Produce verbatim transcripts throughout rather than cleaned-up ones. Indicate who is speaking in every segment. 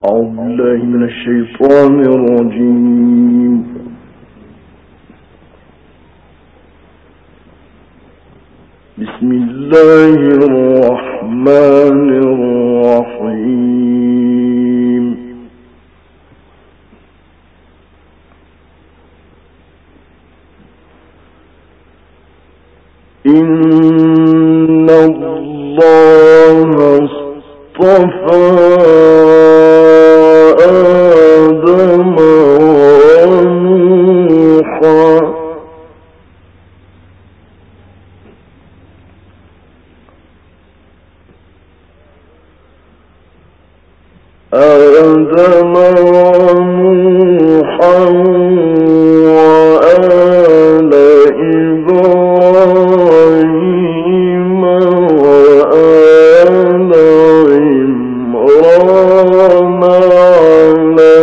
Speaker 1: أعوذ بالله من الشيطان الرجيم. بسم الله الرحمن الرحيم. إن الله اصطفى آدم ونوحا آدم ونوحا وآل إبراهيم وآل عمران على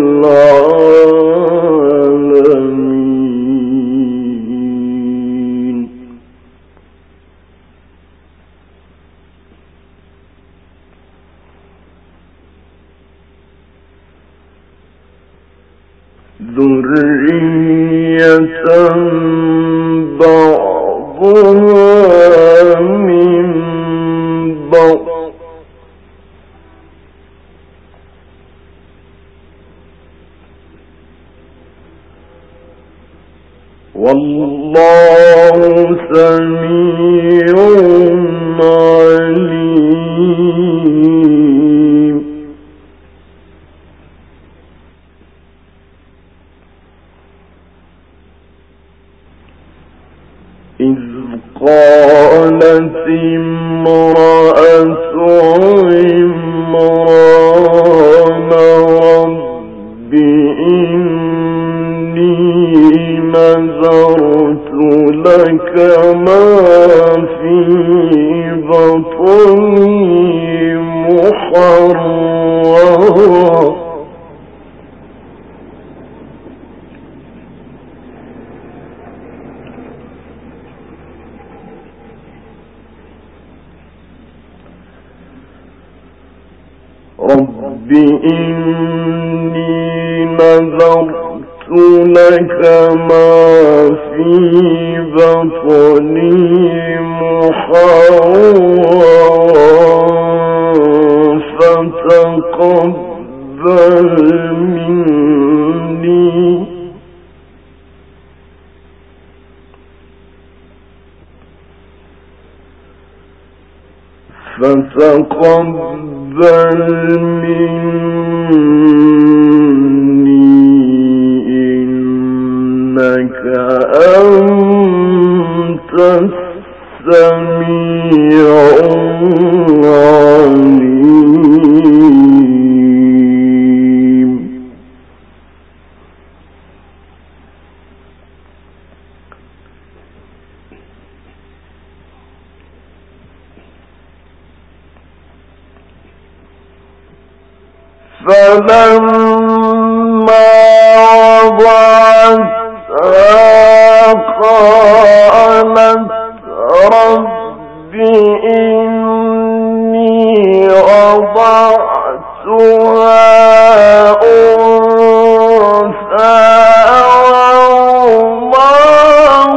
Speaker 1: العالمين. ذرية بعضها من بعض والله سميع عليم. إذ قالت امرأة عمران رب إني نذرت لك ما في بطني محررا رب إني نذرت لك ما في بطني محررا فتقبل مني فتقبل مني إنك أنت السميع العليم. فلما وضعتها قالت رب إني وضعتها أنثى والله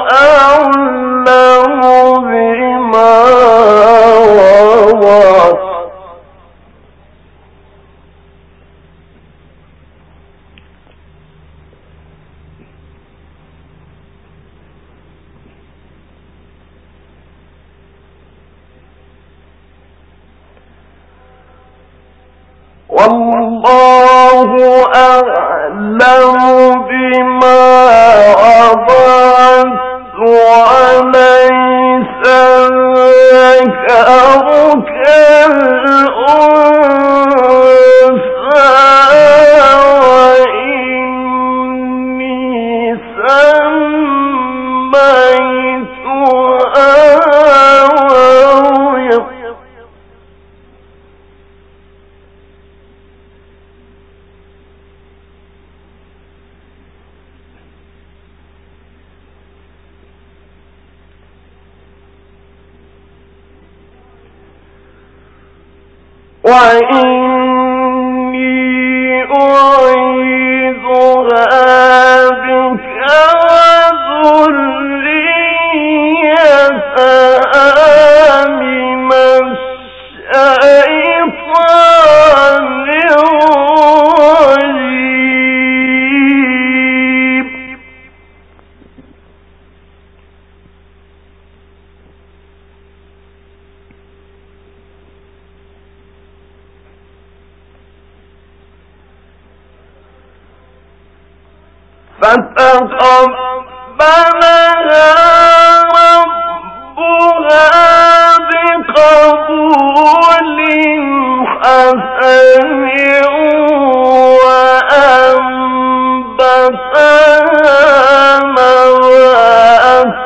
Speaker 1: أعلم بما وضعت والله أعلم بما وضعت وليس الذكر كالأنثى وإني سميتها مريم وإني فتقبلها ربها بقبول حسن وأنبتها نباتا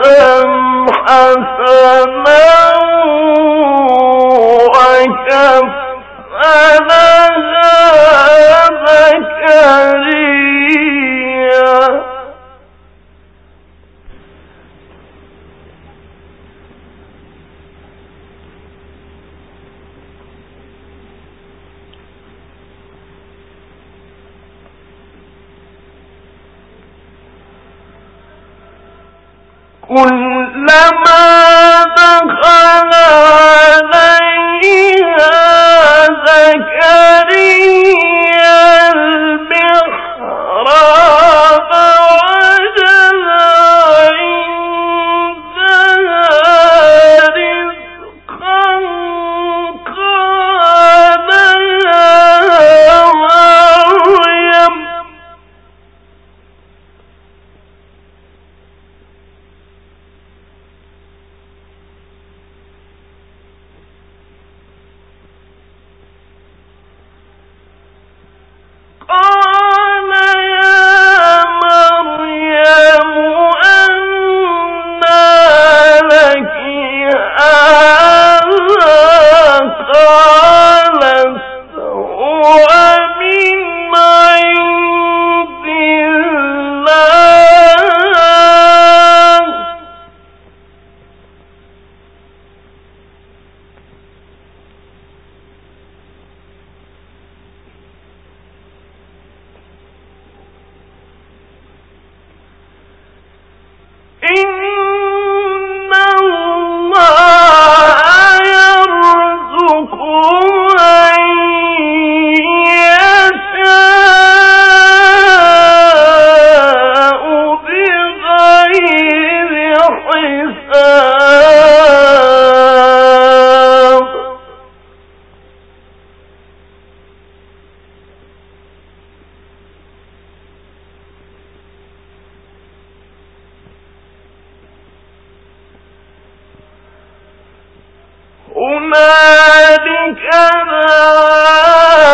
Speaker 1: حسنا وكفلها زكريا كلما دخل عليها زكريا المحراب وجد عندها رزقا قال يا مريم قال يا مريم أنى لك هذا قالت هو من عند الله إن الله يرزق من يشاء بغير حساب هنالك دعا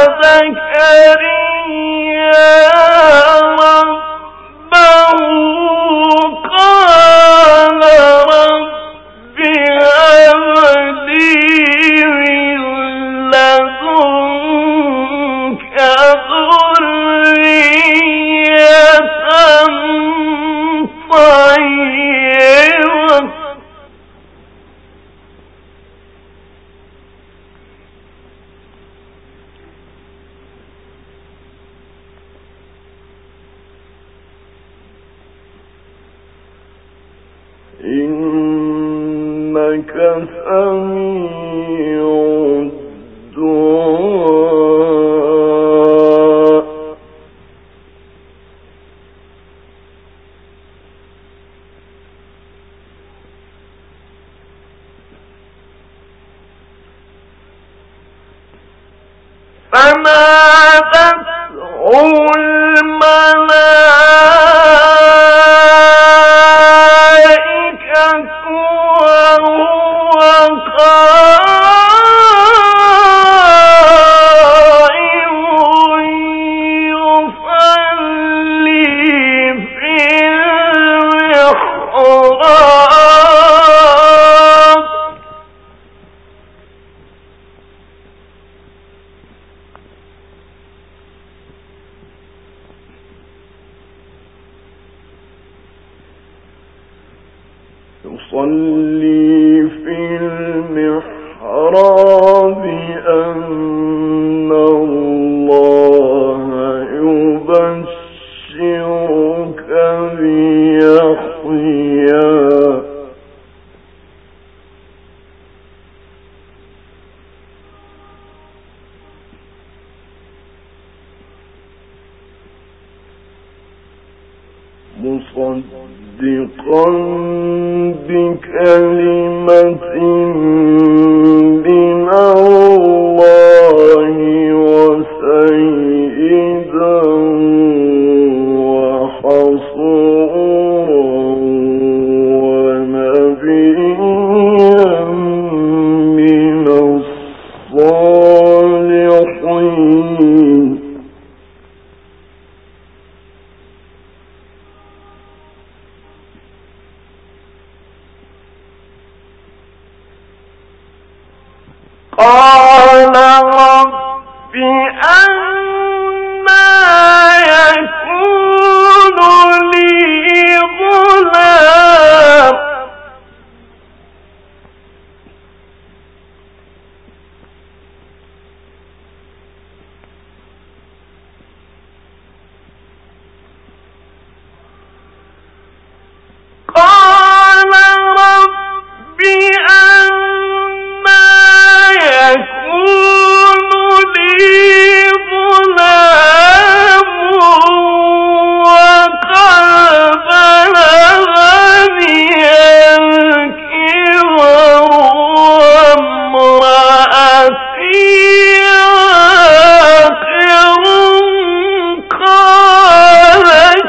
Speaker 1: زكريا ربه قال رب هب لي من لدنك ذرية طيبة إنك سميع الدعاء فنادته الملائكة وهو قائم يصلي في المحراب يصلي في المحراب أن الله يبشرك بيحيى مصدقا بكلمة من الله وسيدا وحصورا قال رب أنى يكون لي غلام قال رب أنى يكون لي غلام وقد بلغني الكبر وامرأتي عاقر قال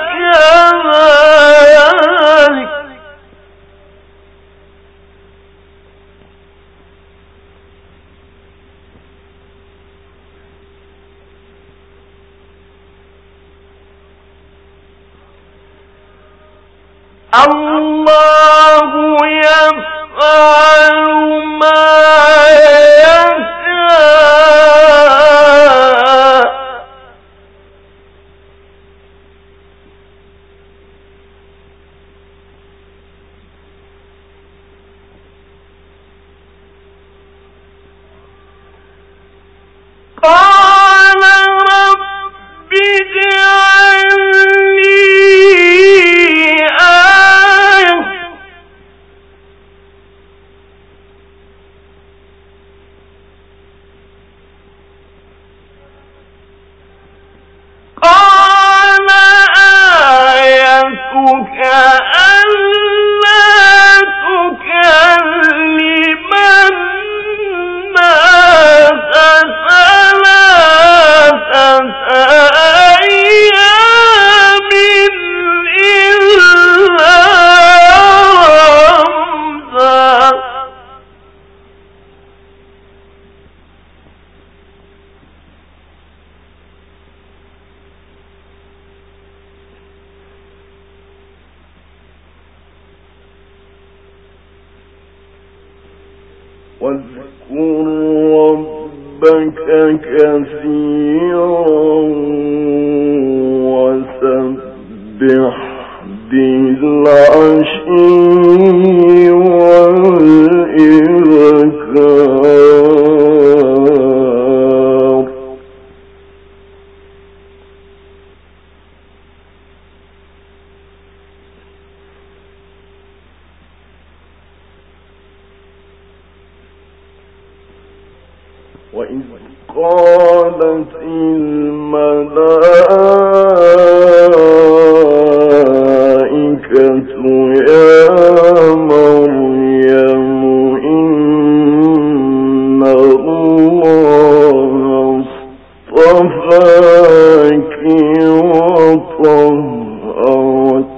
Speaker 1: كذلك الله يفعل ما يشاء قال رب اجعل لي آية قال آيتك ألا تكلم الناس ثلاثة أيام إلا رمزا واذكر ربك كثيرا وسبح بالعشي والإبكار وإذ قالت الملائكة يا مريم إن الله اصطفاك وطهرك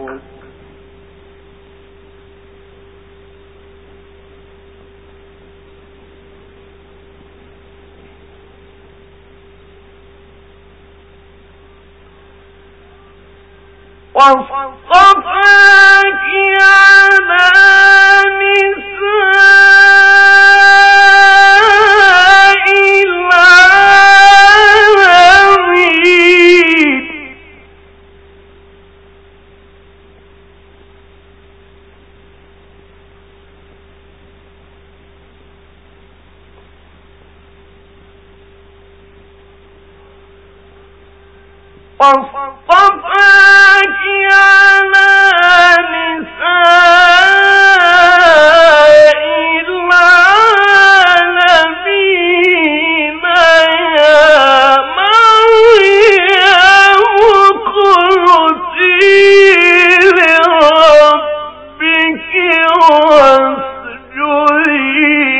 Speaker 1: واصطفاك على نساء العالمين واصطفاك على نساء العالمين يا مريم اقنتي لربك واسجدي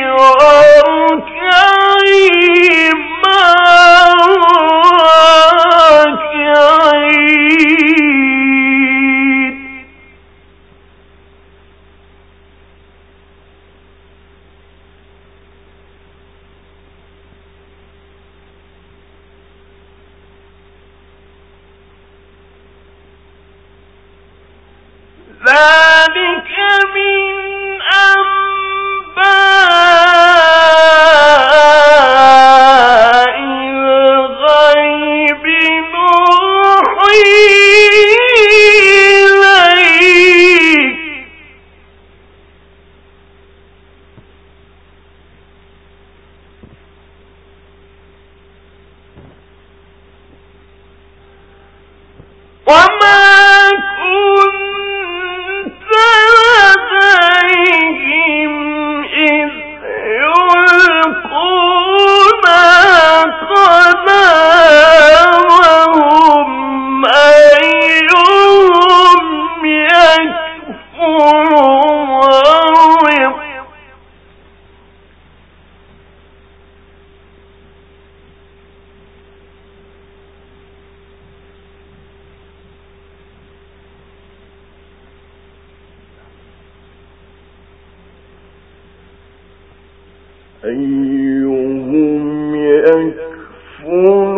Speaker 1: واركعي مع الراكعين ذلك من أنباء الغيب نوحيه إليك وما كنت لديهم إذ يلقون أقلامهم أيهم يكفر مريم أيهم يكفل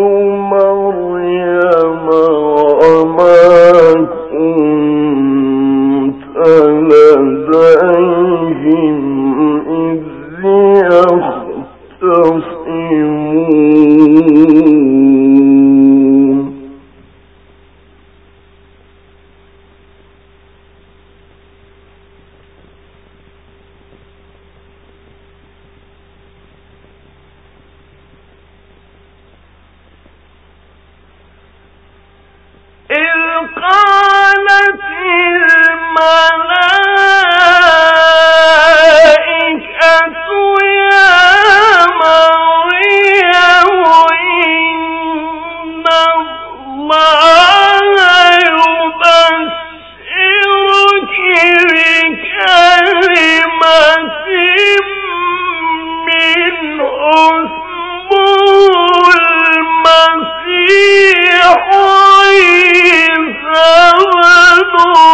Speaker 1: مريم وما كنت لديهم إذ يختصمون إذ قالت الملائكة يا مريم إن الله يبشرك بكلمة منه اسمه المسيح عيسى ابن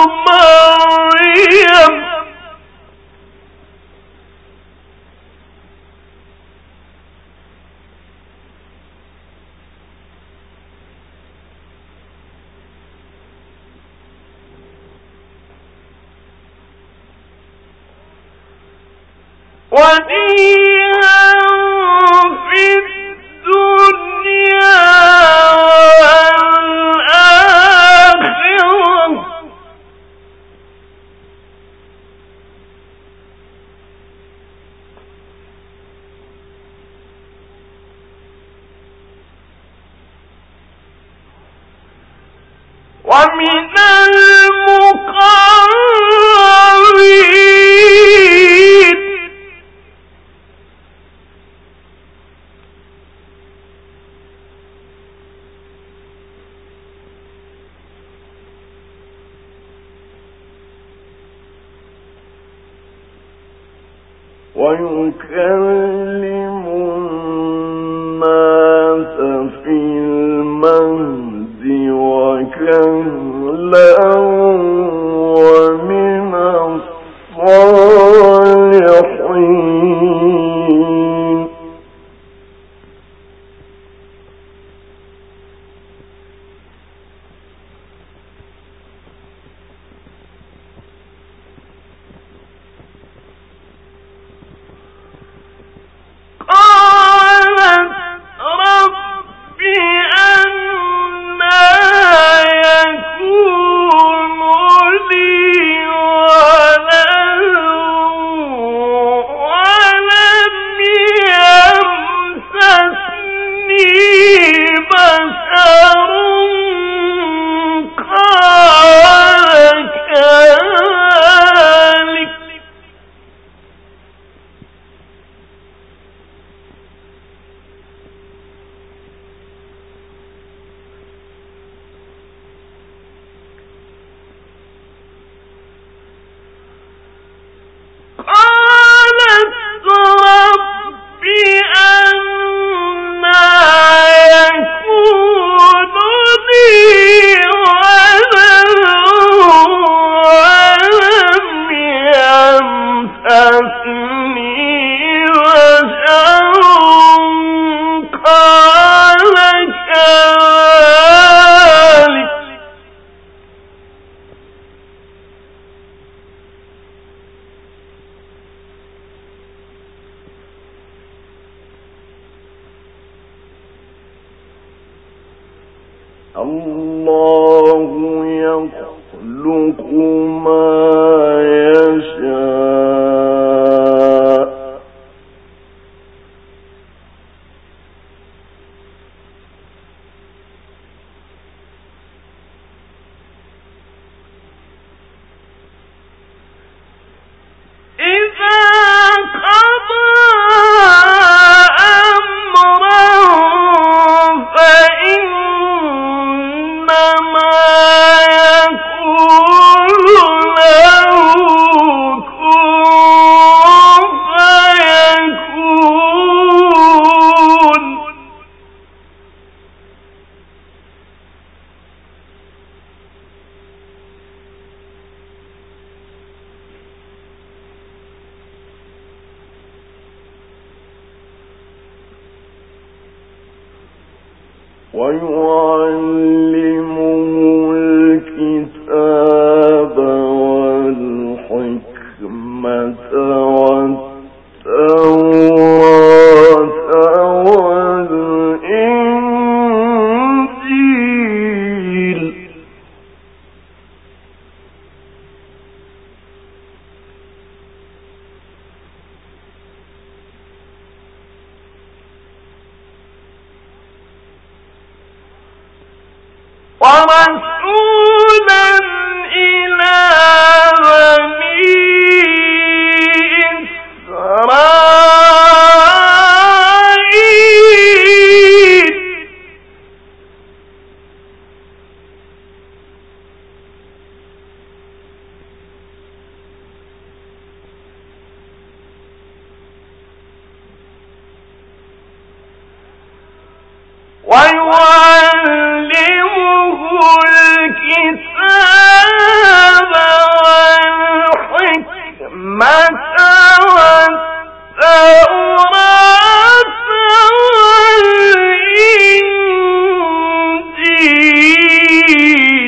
Speaker 1: مريم وجيها في الدنيا والآخرة ومن المقربين ويكلم الناس في المهد وكهلا ومن الصالحين قالت رب أنى يكون لي ولد ولم يمسسني بشر قال كذلك قالت رب أنى يكون الله يخلق ما يشاء إذا قضى أمرا فإنما يقول له كن فيكون. ويعلمه الكتاب والحكمة والتوراة والإنجيل. ورسولا إلى بني إسرائيل ويعلمه الكتاب والحكمة والتوراة والإنجيل.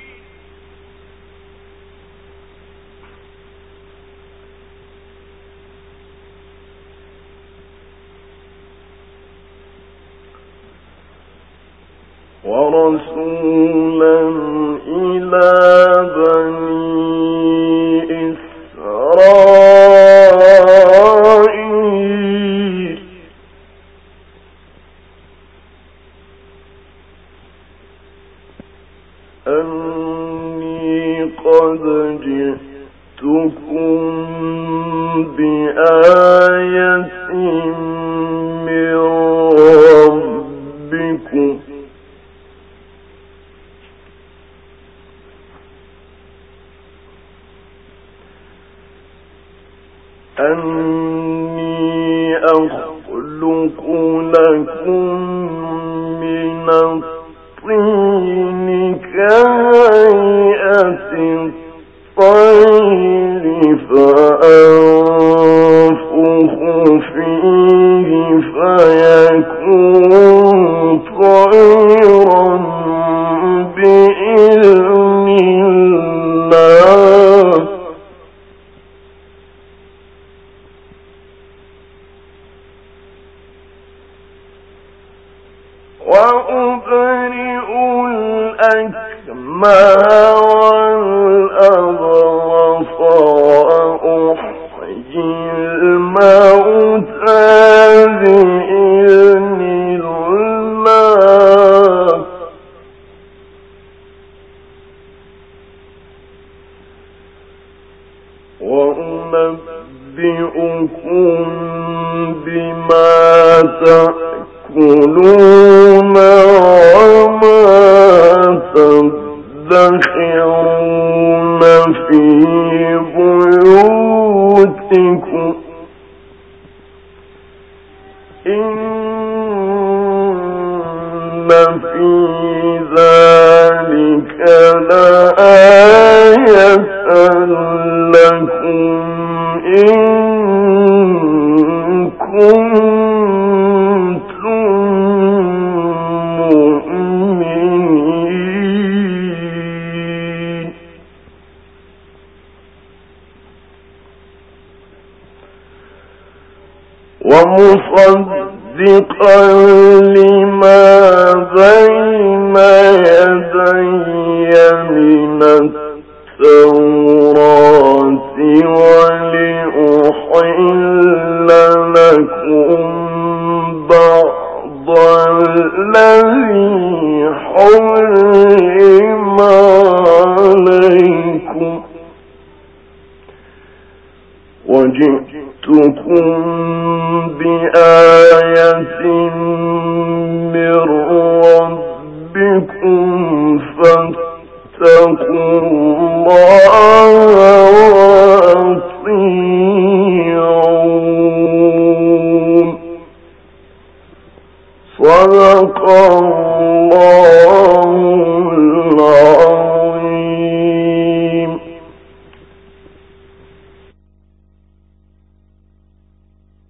Speaker 1: ورسولا إلى بني إسرائيل أني قد جئتكم بآية من ربكم أني أخلق لكم من الطين كهيئة الطير فأنفخ فيه فيكون طيرا بإذن الله. وأبرئ الأكمه والأبرص وأحيي الموتى بإذن الله. وأنبئكم بما تأكلون وما تدخرون في بيوتكم إن في ذلك لآية لكم إن كنتم مؤمنين. ومصدقا لما بين بعض الذي حرم عليكم وجئتكم بآية من ربكم فاتقوا الله وأطيعون صدق الله